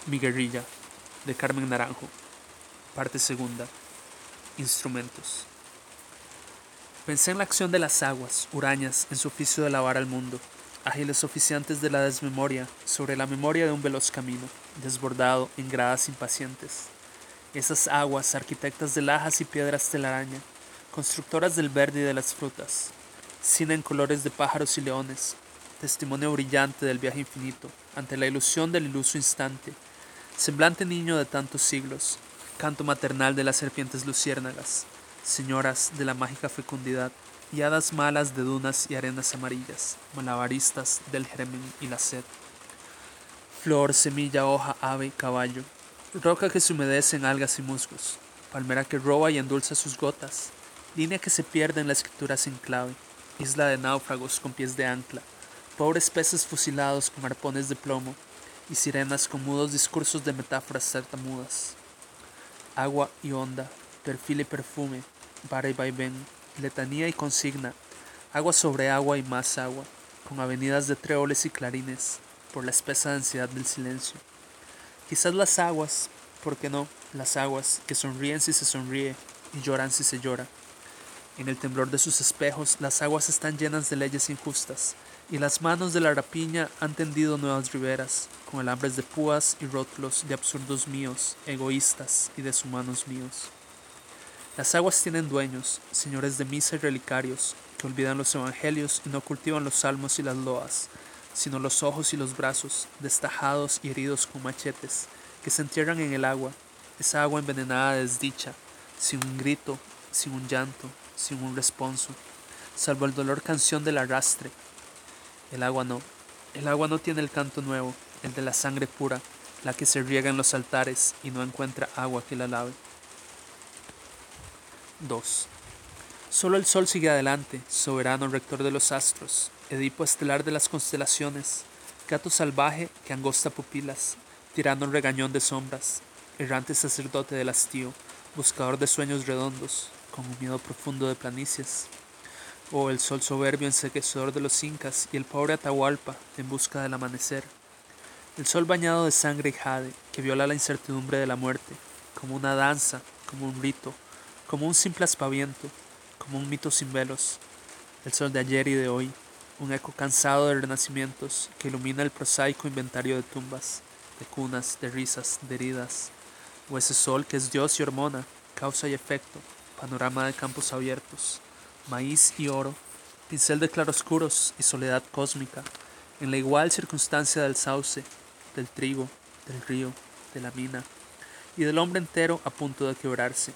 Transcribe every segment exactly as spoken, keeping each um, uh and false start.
Mi guerrilla, de Carmen Naranjo. Parte segunda. Instrumentos. Pensé en la acción de las aguas, hurañas, en su oficio de lavar al mundo, ágiles oficiantes de la desmemoria, sobre la memoria de un veloz camino, desbordado en gradas impacientes. Esas aguas, arquitectas de lajas y piedras telaraña, constructoras del verde y de las frutas, cine en colores de pájaros y leones, testimonio brillante del viaje infinito, ante la ilusión del iluso instante, semblante niño de tantos siglos, canto maternal de las serpientes luciérnagas, señoras de la mágica fecundidad, y hadas malas de dunas y arenas amarillas, malabaristas del germen y la sed. Flor, semilla, hoja, ave, caballo, roca que se humedece en algas y musgos, palmera que roba y endulza sus gotas, línea que se pierde en la escritura sin clave, isla de náufragos con pies de ancla, pobres peces fusilados con arpones de plomo, y sirenas con mudos discursos de metáforas tartamudas. Agua y onda, perfil y perfume, vara y vaivén, letanía y consigna, agua sobre agua y más agua, con avenidas de tréboles y clarines, por la espesa densidad del silencio. Quizás las aguas, ¿por qué no? Las aguas, que sonríen si se sonríe y lloran si se llora. En el temblor de sus espejos, las aguas están llenas de leyes injustas, y las manos de la rapiña han tendido nuevas riberas, con alambres de púas y rótulos de absurdos míos, egoístas y deshumanos míos. Las aguas tienen dueños, señores de misa y relicarios, que olvidan los evangelios y no cultivan los salmos y las loas, sino los ojos y los brazos, destajados y heridos con machetes, que se entierran en el agua, esa agua envenenada de desdicha, sin un grito, sin un llanto, sin un responso, salvo el dolor canción del arrastre. El agua no, el agua no tiene el canto nuevo, el de la sangre pura, la que se riega en los altares y no encuentra agua que la lave. dos. Solo el sol sigue adelante, soberano rector de los astros, Edipo estelar de las constelaciones, gato salvaje que angosta pupilas, tirano regañón de sombras, errante sacerdote del hastío, buscador de sueños redondos, con un miedo profundo de planicies. O el sol soberbio enseguecedor de los incas y el pobre Atahualpa en busca del amanecer. El sol bañado de sangre y jade que viola la incertidumbre de la muerte, como una danza, como un rito, como un simple aspaviento, como un mito sin velos. El sol de ayer y de hoy, un eco cansado de renacimientos que ilumina el prosaico inventario de tumbas, de cunas, de risas, de heridas. O ese sol que es Dios y hormona, causa y efecto, panorama de campos abiertos, maíz y oro, pincel de claroscuros y soledad cósmica, en la igual circunstancia del sauce, del trigo, del río, de la mina, y del hombre entero a punto de quebrarse.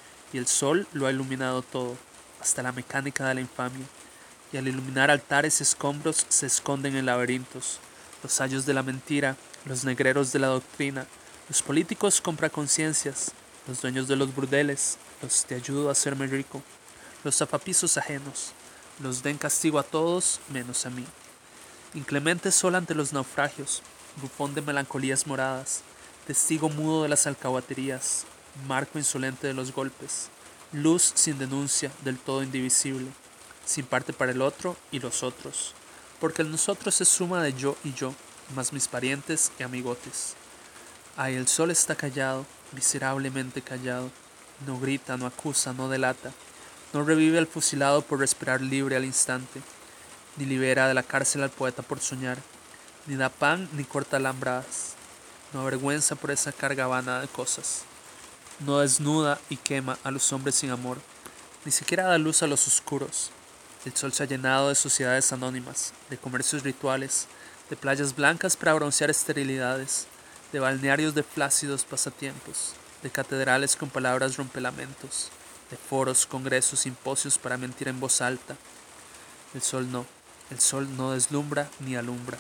Y el sol lo ha iluminado todo, hasta la mecánica de la infamia, y al iluminar altares y escombros se esconden en laberintos, los ayos de la mentira, los negreros de la doctrina, los políticos compraconciencias, los dueños de los burdeles, los te ayudo a hacerme rico, los zapapisos ajenos, los den castigo a todos menos a mí. Inclemente sol ante los naufragios, bufón de melancolías moradas, testigo mudo de las alcahuaterías, marco insolente de los golpes, luz sin denuncia, del todo indivisible, sin parte para el otro y los otros, porque el nosotros es suma de yo y yo, más mis parientes y amigotes. Ay, el sol está callado, miserablemente callado, no grita, no acusa, no delata, no revive al fusilado por respirar libre al instante, ni libera de la cárcel al poeta por soñar, ni da pan ni corta alambradas, no avergüenza por esa carga vana de cosas, no desnuda y quema a los hombres sin amor, ni siquiera da luz a los oscuros. El sol se ha llenado de sociedades anónimas, de comercios rituales, de playas blancas para broncear esterilidades, de balnearios de flácidos pasatiempos, de catedrales con palabras rompelamentos, de foros, congresos, simposios para mentir en voz alta. El sol no, el sol no deslumbra ni alumbra.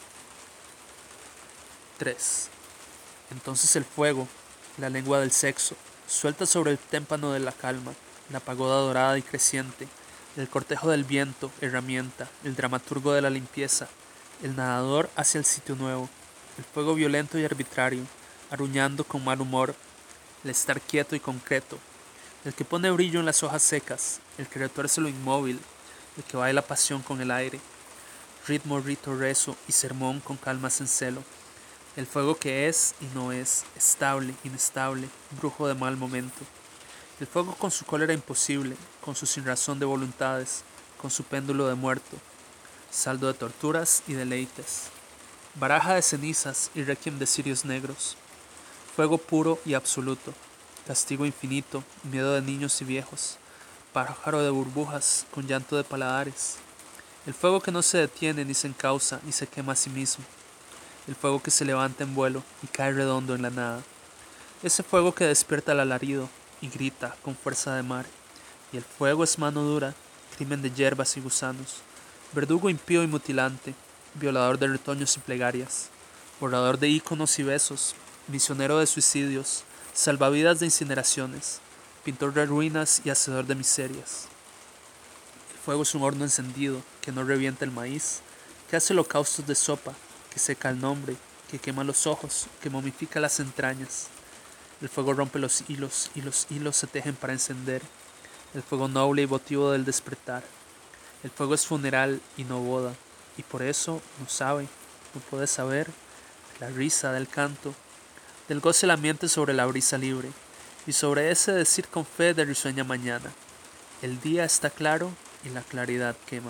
tres. Entonces el fuego, la lengua del sexo, suelta sobre el témpano de la calma, la pagoda dorada y creciente, el cortejo del viento, herramienta, el dramaturgo de la limpieza, el nadador hacia el sitio nuevo, el fuego violento y arbitrario, aruñando con mal humor, el estar quieto y concreto, el que pone brillo en las hojas secas, el que retuerce lo inmóvil, el que baila pasión con el aire, ritmo, rito, rezo y sermón con calma sin celo, el fuego que es y no es, estable, inestable, brujo de mal momento. El fuego con su cólera imposible, con su sinrazón de voluntades, con su péndulo de muerto, saldo de torturas y deleites, baraja de cenizas y requiem de cirios negros, fuego puro y absoluto, castigo infinito, miedo de niños y viejos, pájaro de burbujas con llanto de paladares, el fuego que no se detiene ni se encausa ni se quema a sí mismo, el fuego que se levanta en vuelo y cae redondo en la nada, ese fuego que despierta el alarido y grita con fuerza de mar, y el fuego es mano dura, crimen de hierbas y gusanos, verdugo impío y mutilante, violador de retoños y plegarias, borrador de íconos y besos, misionero de suicidios, salvavidas de incineraciones, pintor de ruinas y hacedor de miserias. El fuego es un horno encendido que no revienta el maíz, que hace holocaustos de sopa, que seca el nombre, que quema los ojos, que momifica las entrañas. El fuego rompe los hilos y los hilos se tejen para encender. El fuego noble y votivo del despertar. El fuego es funeral y no boda, y por eso no sabe, no puede saber, de la risa, del canto, del goce lamiente sobre la brisa libre, y sobre ese decir con fe de risueña mañana. El día está claro y la claridad quema.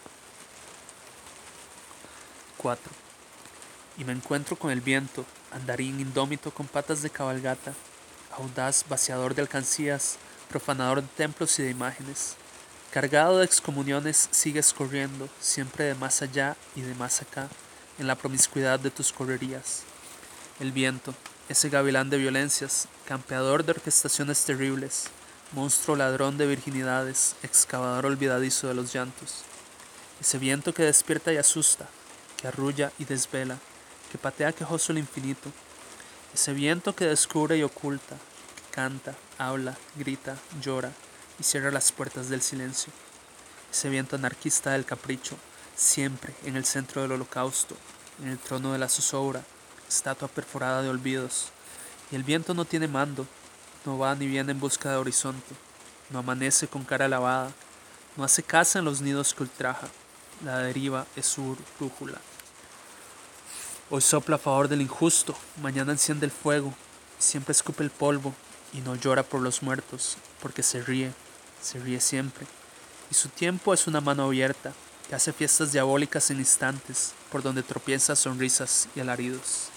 cuatro. Y me encuentro con el viento, andarín indómito con patas de cabalgata, audaz, vaciador de alcancías, profanador de templos y de imágenes. Cargado de excomuniones sigues corriendo, siempre de más allá y de más acá, en la promiscuidad de tus correrías. El viento, ese gavilán de violencias, campeador de orquestaciones terribles, monstruo ladrón de virginidades, excavador olvidadizo de los llantos. Ese viento que despierta y asusta, que arrulla y desvela, que patea quejoso el infinito. Ese viento que descubre y oculta, que canta, habla, grita, llora y cierra las puertas del silencio. Ese viento anarquista del capricho, siempre en el centro del holocausto, en el trono de la zozobra, estatua perforada de olvidos. Y el viento no tiene mando, no va ni viene en busca de horizonte, no amanece con cara lavada, no hace caza en los nidos que ultraja, la deriva es su brújula. Hoy sopla a favor del injusto, mañana enciende el fuego, siempre escupe el polvo y no llora por los muertos, porque se ríe, se ríe siempre. Y su tiempo es una mano abierta, que hace fiestas diabólicas en instantes, por donde tropieza sonrisas y alaridos.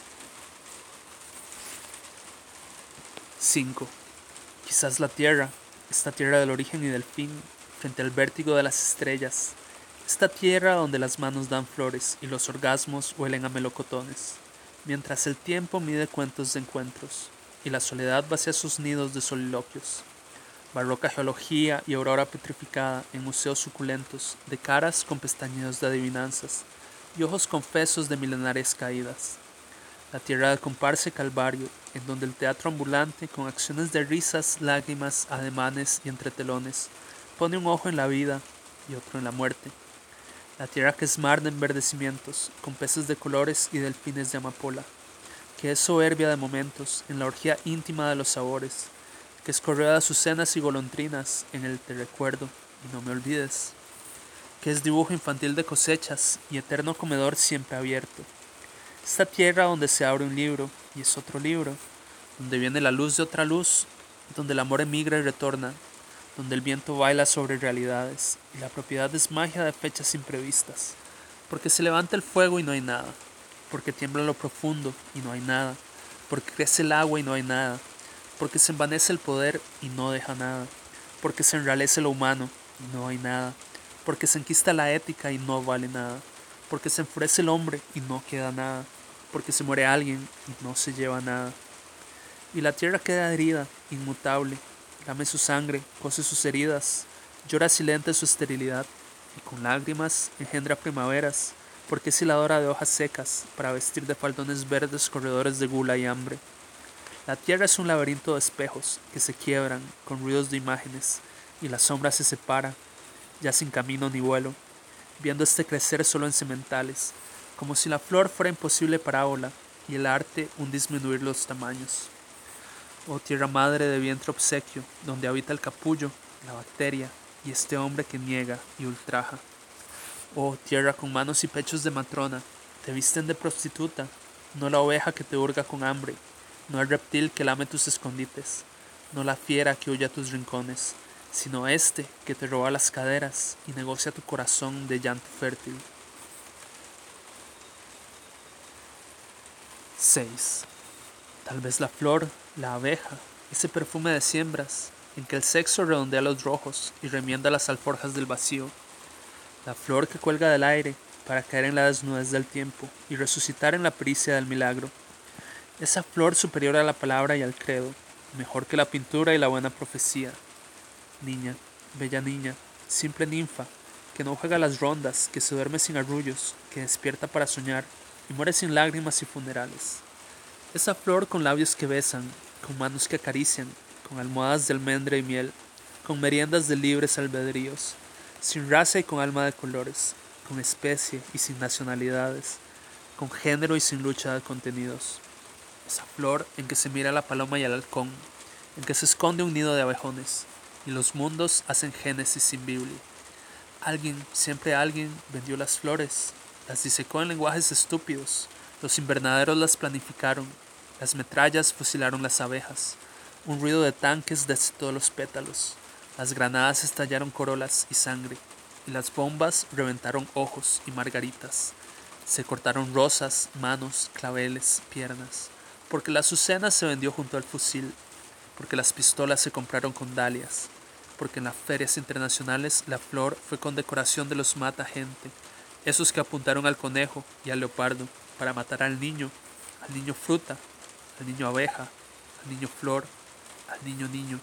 cinco. Quizás la tierra, esta tierra del origen y del fin, frente al vértigo de las estrellas, esta tierra donde las manos dan flores y los orgasmos huelen a melocotones, mientras el tiempo mide cuentos de encuentros y la soledad vacía sus nidos de soliloquios. Barroca geología y aurora petrificada en museos suculentos de caras con pestañeos de adivinanzas y ojos confesos de milenarias caídas. La tierra de comparsa y calvario, en donde el teatro ambulante, con acciones de risas, lágrimas, ademanes y entretelones, pone un ojo en la vida y otro en la muerte. La tierra que es mar de enverdecimientos, con peces de colores y delfines de amapola, que es soberbia de momentos, en la orgía íntima de los sabores, que es correa de azucenas y golondrinas, en el te recuerdo y no me olvides, que es dibujo infantil de cosechas y eterno comedor siempre abierto. Esta tierra donde se abre un libro y es otro libro, donde viene la luz de otra luz, donde el amor emigra y retorna, donde el viento baila sobre realidades y la propiedad es magia de fechas imprevistas, porque se levanta el fuego y no hay nada, porque tiembla lo profundo y no hay nada, porque crece el agua y no hay nada, porque se envanece el poder y no deja nada, porque se enralece lo humano y no hay nada, porque se enquista la ética y no vale nada, porque se enfurece el hombre y no queda nada, porque se muere alguien y no se lleva nada. Y la tierra queda herida, inmutable, lame su sangre, cose sus heridas, llora silente su esterilidad, y con lágrimas engendra primaveras, porque es hiladora de hojas secas, para vestir de faldones verdes corredores de gula y hambre. La tierra es un laberinto de espejos, que se quiebran, con ruidos de imágenes, y la sombra se separa, ya sin camino ni vuelo, viendo este crecer solo en sementales, como si la flor fuera imposible parábola, y el arte un disminuir los tamaños. Oh tierra madre de vientre obsequio, donde habita el capullo, la bacteria, y este hombre que niega y ultraja. Oh tierra con manos y pechos de matrona, te visten de prostituta, no la oveja que te hurga con hambre, no el reptil que lame tus escondites, no la fiera que huye a tus rincones, sino este que te roba las caderas y negocia tu corazón de llanto fértil. seis. Tal vez la flor, la abeja, ese perfume de siembras, en que el sexo redondea los rojos y remienda las alforjas del vacío. La flor que cuelga del aire para caer en la desnudez del tiempo y resucitar en la pericia del milagro. Esa flor superior a la palabra y al credo, mejor que la pintura y la buena profecía. Niña, bella niña, simple ninfa, que no juega las rondas, que se duerme sin arrullos, que despierta para soñar y muere sin lágrimas y funerales. Esa flor con labios que besan, con manos que acarician, con almohadas de almendra y miel, con meriendas de libres albedríos, sin raza y con alma de colores, con especie y sin nacionalidades, con género y sin lucha de contenidos. Esa flor en que se mira la paloma y el halcón, en que se esconde un nido de abejones, y los mundos hacen génesis sin Biblia. Alguien, siempre alguien, vendió las flores, las disecó en lenguajes estúpidos, los invernaderos las planificaron, las metrallas fusilaron las abejas, un ruido de tanques destelló los pétalos, las granadas estallaron corolas y sangre, y las bombas reventaron ojos y margaritas. Se cortaron rosas, manos, claveles, piernas, porque la azucena se vendió junto al fusil, porque las pistolas se compraron con dalias, porque en las ferias internacionales la flor fue condecoración de los mata gente, esos que apuntaron al conejo y al leopardo para matar al niño, al niño fruta, al niño abeja, al niño flor, al niño niño.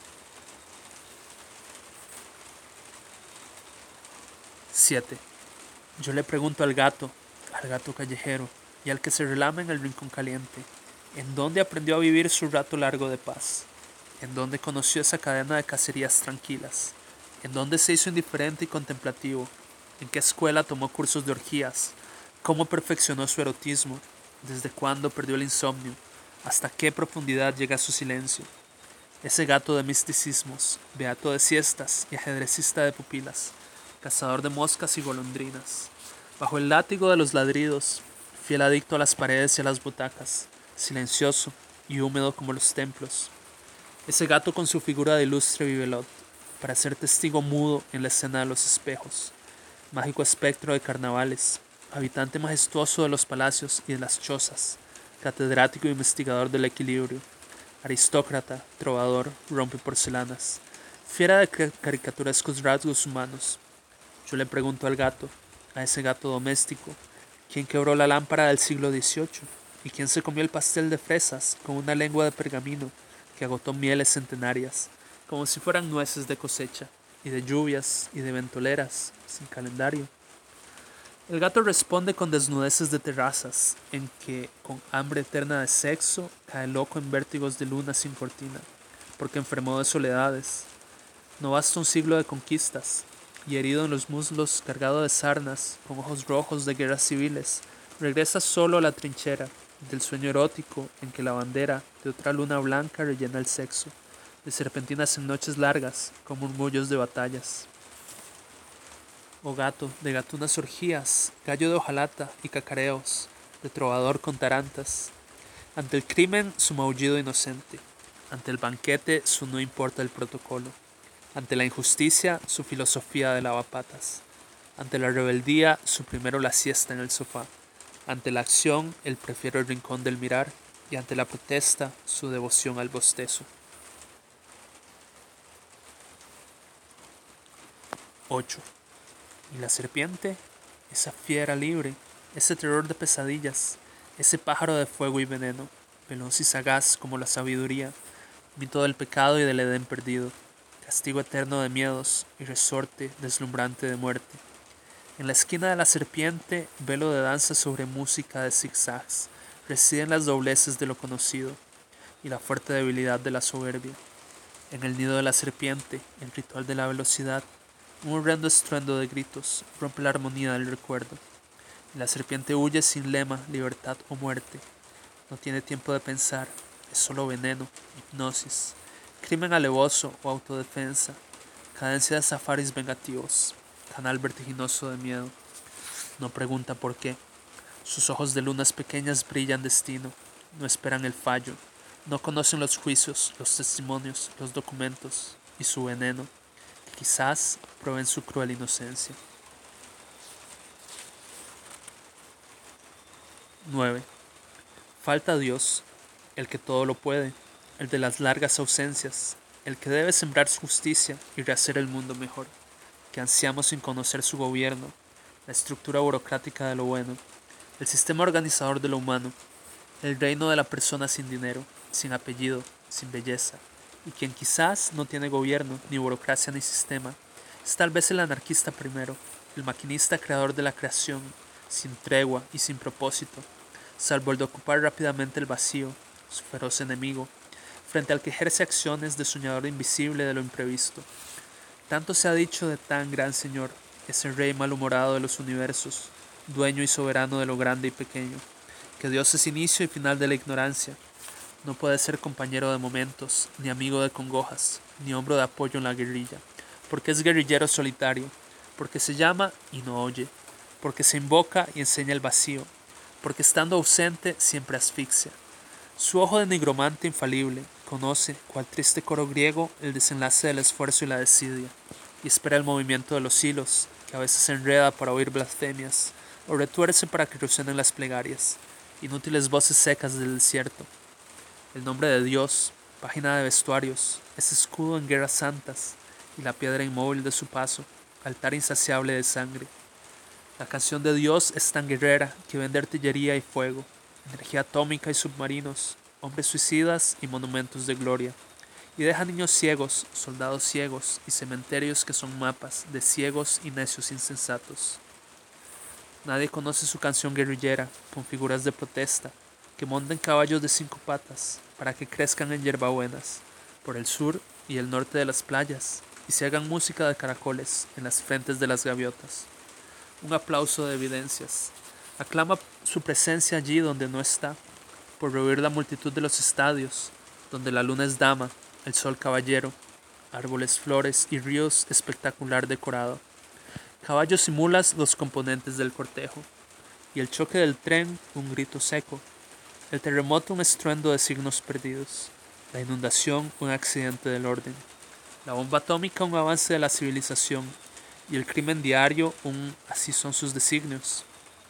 siete. Yo le pregunto al gato, al gato callejero, y al que se relama en el rincón caliente, ¿en dónde aprendió a vivir su rato largo de paz? ¿En dónde conoció esa cadena de cacerías tranquilas? ¿En dónde se hizo indiferente y contemplativo? ¿En qué escuela tomó cursos de orgías? ¿Cómo perfeccionó su erotismo? ¿Desde cuándo perdió el insomnio? ¿Hasta qué profundidad llega su silencio? Ese gato de misticismos, beato de siestas y ajedrecista de pupilas, cazador de moscas y golondrinas, bajo el látigo de los ladridos, fiel adicto a las paredes y a las butacas, silencioso y húmedo como los templos. Ese gato con su figura de ilustre bibelot, para ser testigo mudo en la escena de los espejos, mágico espectro de carnavales, habitante majestuoso de los palacios y de las chozas, catedrático e investigador del equilibrio, aristócrata, trovador, rompe porcelanas, fiera de caricaturescos rasgos humanos. Yo le pregunto al gato, a ese gato doméstico, ¿quién quebró la lámpara del siglo dieciocho? ¿Y quién se comió el pastel de fresas con una lengua de pergamino que agotó mieles centenarias, como si fueran nueces de cosecha, y de lluvias y de ventoleras, sin calendario? El gato responde con desnudeces de terrazas, en que, con hambre eterna de sexo, cae loco en vértigos de luna sin cortina, porque enfermó de soledades. No basta un siglo de conquistas, y herido en los muslos, cargado de sarnas, con ojos rojos de guerras civiles, regresa solo a la trinchera del sueño erótico en que la bandera de otra luna blanca rellena el sexo, de serpentinas en noches largas, con murmullos de batallas. Oh gato, de gatunas orgías, gallo de hojalata y cacareos, de trovador con tarantas. Ante el crimen su maullido inocente, ante el banquete su no importa el protocolo, ante la injusticia su filosofía de lavapatas, ante la rebeldía su primero la siesta en el sofá, ante la acción el prefiero el rincón del mirar y ante la protesta su devoción al bostezo. ocho. Y la serpiente, esa fiera libre, ese terror de pesadillas, ese pájaro de fuego y veneno, veloz y sagaz como la sabiduría, mito del pecado y del Edén perdido, castigo eterno de miedos y resorte deslumbrante de muerte. En la esquina de la serpiente, velo de danza sobre música de zigzags, residen las dobleces de lo conocido y la fuerte debilidad de la soberbia. En el nido de la serpiente, el ritual de la velocidad, un horrendo estruendo de gritos rompe la armonía del recuerdo. La serpiente huye sin lema, libertad o muerte. No tiene tiempo de pensar, es solo veneno, hipnosis, crimen alevoso o autodefensa, cadencia de safaris vengativos, canal vertiginoso de miedo. No pregunta por qué, Sus ojos de lunas pequeñas brillan destino, no esperan el fallo, no conocen los juicios, los testimonios, los documentos y su veneno, que quizás prueben su cruel inocencia. nueve. Falta Dios, el que todo lo puede, el de las largas ausencias, el que debe sembrar su justicia y rehacer el mundo mejor, que ansiamos sin conocer su gobierno, la estructura burocrática de lo bueno, el sistema organizador de lo humano, el reino de la persona sin dinero, sin apellido, sin belleza, y quien quizás no tiene gobierno, ni burocracia, ni sistema, es tal vez el anarquista primero, el maquinista creador de la creación, sin tregua y sin propósito, salvo el de ocupar rápidamente el vacío, su feroz enemigo, frente al que ejerce acciones de soñador invisible de lo imprevisto. Tanto se ha dicho de tan gran señor, ese rey malhumorado de los universos, dueño y soberano de lo grande y pequeño, que Dios es inicio y final de la ignorancia. No puede ser compañero de momentos, ni amigo de congojas, ni hombro de apoyo en la guerrilla, porque es guerrillero solitario, porque se llama y no oye, porque se invoca y enseña el vacío, porque estando ausente siempre asfixia. Su ojo de nigromante infalible conoce, cual triste coro griego, el desenlace del esfuerzo y la desidia, y espera el movimiento de los hilos, que a veces se enreda para oír blasfemias, o retuerce para que resuenen las plegarias, inútiles voces secas del desierto. El nombre de Dios, página de vestuarios, es escudo en guerras santas, y la piedra inmóvil de su paso, altar insaciable de sangre. La canción de Dios es tan guerrera que vende artillería y fuego, energía atómica y submarinos, hombres suicidas y monumentos de gloria, y deja niños ciegos, soldados ciegos y cementerios que son mapas de ciegos y necios insensatos. Nadie conoce su canción guerrillera, con figuras de protesta, que monten caballos de cinco patas, para que crezcan en hierbabuenas, por el sur y el norte de las playas, y se hagan música de caracoles en las frentes de las gaviotas. Un aplauso de evidencias. Aclama su presencia allí donde no está, por rehuir la multitud de los estadios, donde la luna es dama, el sol caballero, árboles, flores y ríos espectacular decorado. Caballos y mulas los componentes del cortejo, y el choque del tren un grito seco, el terremoto un estruendo de signos perdidos, la inundación un accidente del orden, la bomba atómica un avance de la civilización, y el crimen diario un así son sus designios.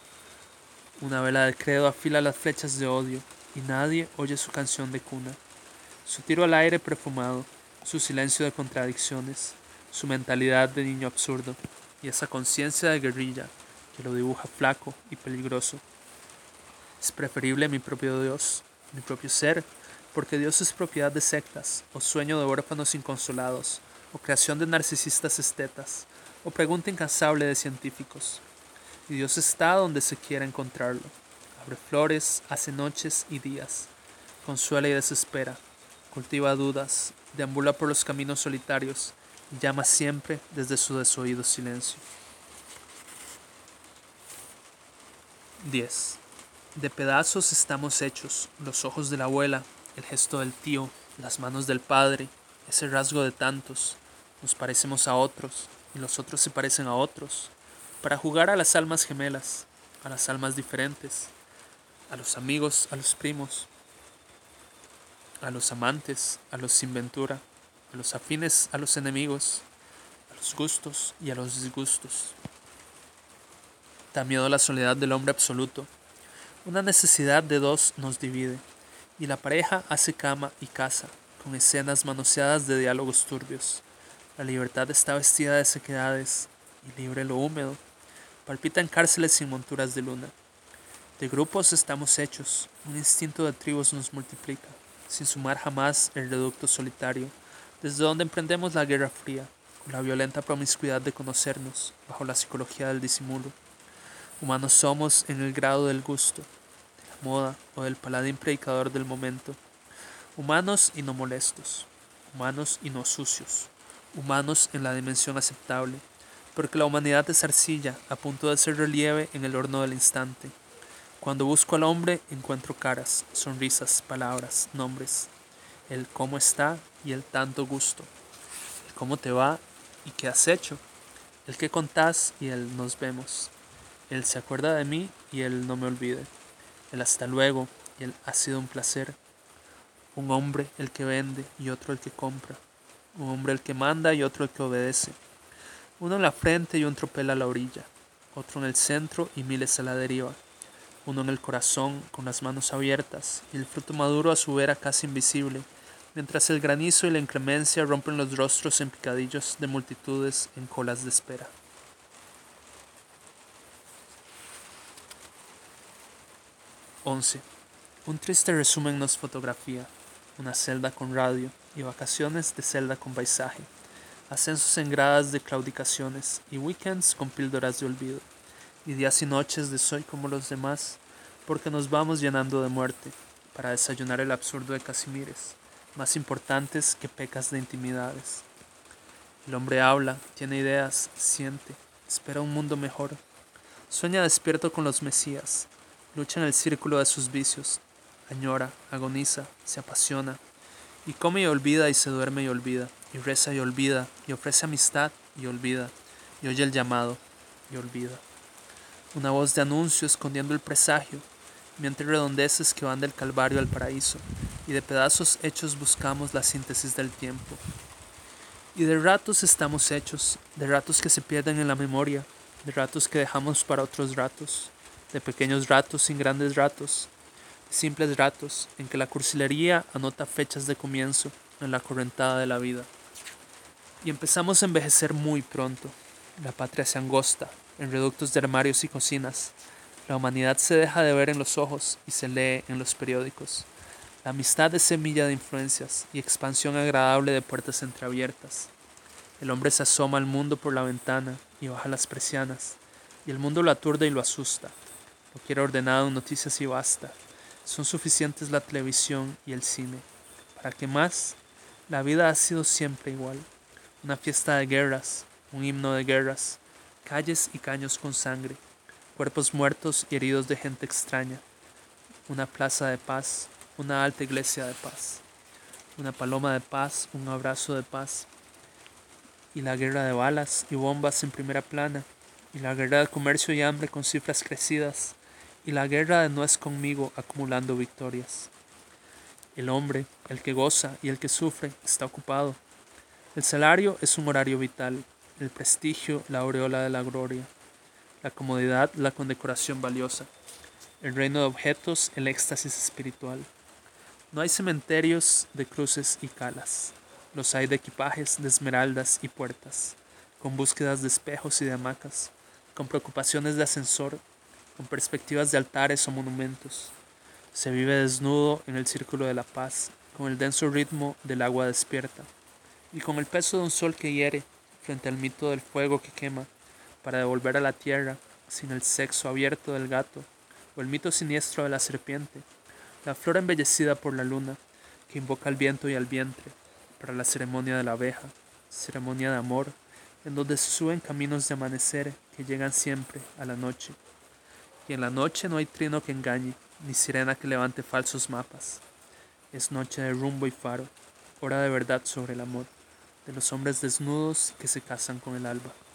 Una vela de credo afila las flechas de odio, y nadie oye su canción de cuna, su tiro al aire perfumado, su silencio de contradicciones, su mentalidad de niño absurdo, y esa conciencia de guerrilla que lo dibuja flaco y peligroso. Es preferible mi propio Dios, mi propio ser, porque Dios es propiedad de sectas, o sueño de huérfanos inconsolados, o creación de narcisistas estetas, o pregunta incansable de científicos. Y Dios está donde se quiera encontrarlo. Abre flores, hace noches y días, consuela y desespera, cultiva dudas, deambula por los caminos solitarios, y llama siempre desde su desoído silencio. diez. De pedazos estamos hechos, los ojos de la abuela, el gesto del tío, las manos del padre, ese rasgo de tantos. Nos parecemos a otros, y los otros se parecen a otros, para jugar a las almas gemelas, a las almas diferentes, a los amigos, a los primos, a los amantes, a los sin ventura, a los afines, a los enemigos, a los gustos y a los disgustos. Da miedo la soledad del hombre absoluto. Una necesidad de dos nos divide, y la pareja hace cama y casa, con escenas manoseadas de diálogos turbios. La libertad está vestida de sequedades, y libre lo húmedo. Palpita en cárceles sin monturas de luna. De grupos estamos hechos, un instinto de tribus nos multiplica, sin sumar jamás el reducto solitario, desde donde emprendemos la guerra fría, con la violenta promiscuidad de conocernos, bajo la psicología del disimulo. Humanos somos en el grado del gusto, de la moda o del paladín predicador del momento. Humanos y no molestos, humanos y no sucios, humanos en la dimensión aceptable, porque la humanidad es arcilla a punto de ser relieve en el horno del instante. Cuando busco al hombre encuentro caras, sonrisas, palabras, nombres, el cómo está y el tanto gusto, el cómo te va y qué has hecho, el qué contás y el nos vemos. Él se acuerda de mí y el no me olvide, el hasta luego y el ha sido un placer. Un hombre el que vende y otro el que compra. Un hombre el que manda y otro el que obedece. Uno en la frente y un tropel a la orilla. Otro en el centro y miles a la deriva. Uno en el corazón con las manos abiertas y el fruto maduro a su vera casi invisible, mientras el granizo y la inclemencia rompen los rostros en picadillos de multitudes en colas de espera. once. Un triste resumen nos fotografía. Una celda con radio y vacaciones de celda con paisaje. Ascensos en gradas de claudicaciones y weekends con píldoras de olvido. Y días y noches de soy como los demás, porque nos vamos llenando de muerte, para desayunar el absurdo de Casimires, más importantes que pecas de intimidades. El hombre habla, tiene ideas, siente, espera un mundo mejor. Sueña despierto con los mesías, lucha en el círculo de sus vicios, añora, agoniza, se apasiona, y come y olvida y se duerme y olvida, y reza y olvida, y ofrece amistad y olvida, y oye el llamado y olvida. Una voz de anuncio escondiendo el presagio, mientras redondeces que van del Calvario al paraíso, y de pedazos hechos buscamos la síntesis del tiempo. Y de ratos estamos hechos, de ratos que se pierden en la memoria, de ratos que dejamos para otros ratos, de pequeños ratos sin grandes ratos, de simples ratos en que la cursilería anota fechas de comienzo en la correntada de la vida. Y empezamos a envejecer muy pronto. La patria se angosta en reductos de armarios y cocinas. La humanidad se deja de ver en los ojos y se lee en los periódicos. La amistad es semilla de influencias y expansión agradable de puertas entreabiertas. El hombre se asoma al mundo por la ventana y baja las persianas, y el mundo lo aturde y lo asusta. Lo quiere ordenado en noticias y basta. Son suficientes la televisión y el cine. ¿Para qué más? La vida ha sido siempre igual. Una fiesta de guerras, un himno de guerras, calles y caños con sangre, cuerpos muertos y heridos de gente extraña. Una plaza de paz, una alta iglesia de paz, una paloma de paz, un abrazo de paz, y la guerra de balas y bombas en primera plana, y la guerra de comercio y hambre con cifras crecidas, y la guerra de no es conmigo acumulando victorias. El hombre, el que goza y el que sufre, está ocupado. El salario es un horario vital, el prestigio la aureola de la gloria, la comodidad la condecoración valiosa, el reino de objetos el éxtasis espiritual. No hay cementerios de cruces y calas, los hay de equipajes, de esmeraldas y puertas, con búsquedas de espejos y de hamacas, con preocupaciones de ascensor, con perspectivas de altares o monumentos. Se vive desnudo en el círculo de la paz, con el denso ritmo del agua despierta, y con el peso de un sol que hiere frente al mito del fuego que quema, para devolver a la tierra, sin el sexo abierto del gato, o el mito siniestro de la serpiente, la flor embellecida por la luna, que invoca al viento y al vientre, para la ceremonia de la abeja, ceremonia de amor, en donde se suben caminos de amanecer que llegan siempre a la noche. Y en la noche no hay trino que engañe, ni sirena que levante falsos mapas. Es noche de rumbo y faro, hora de verdad sobre el amor, de los hombres desnudos que se casan con el alba.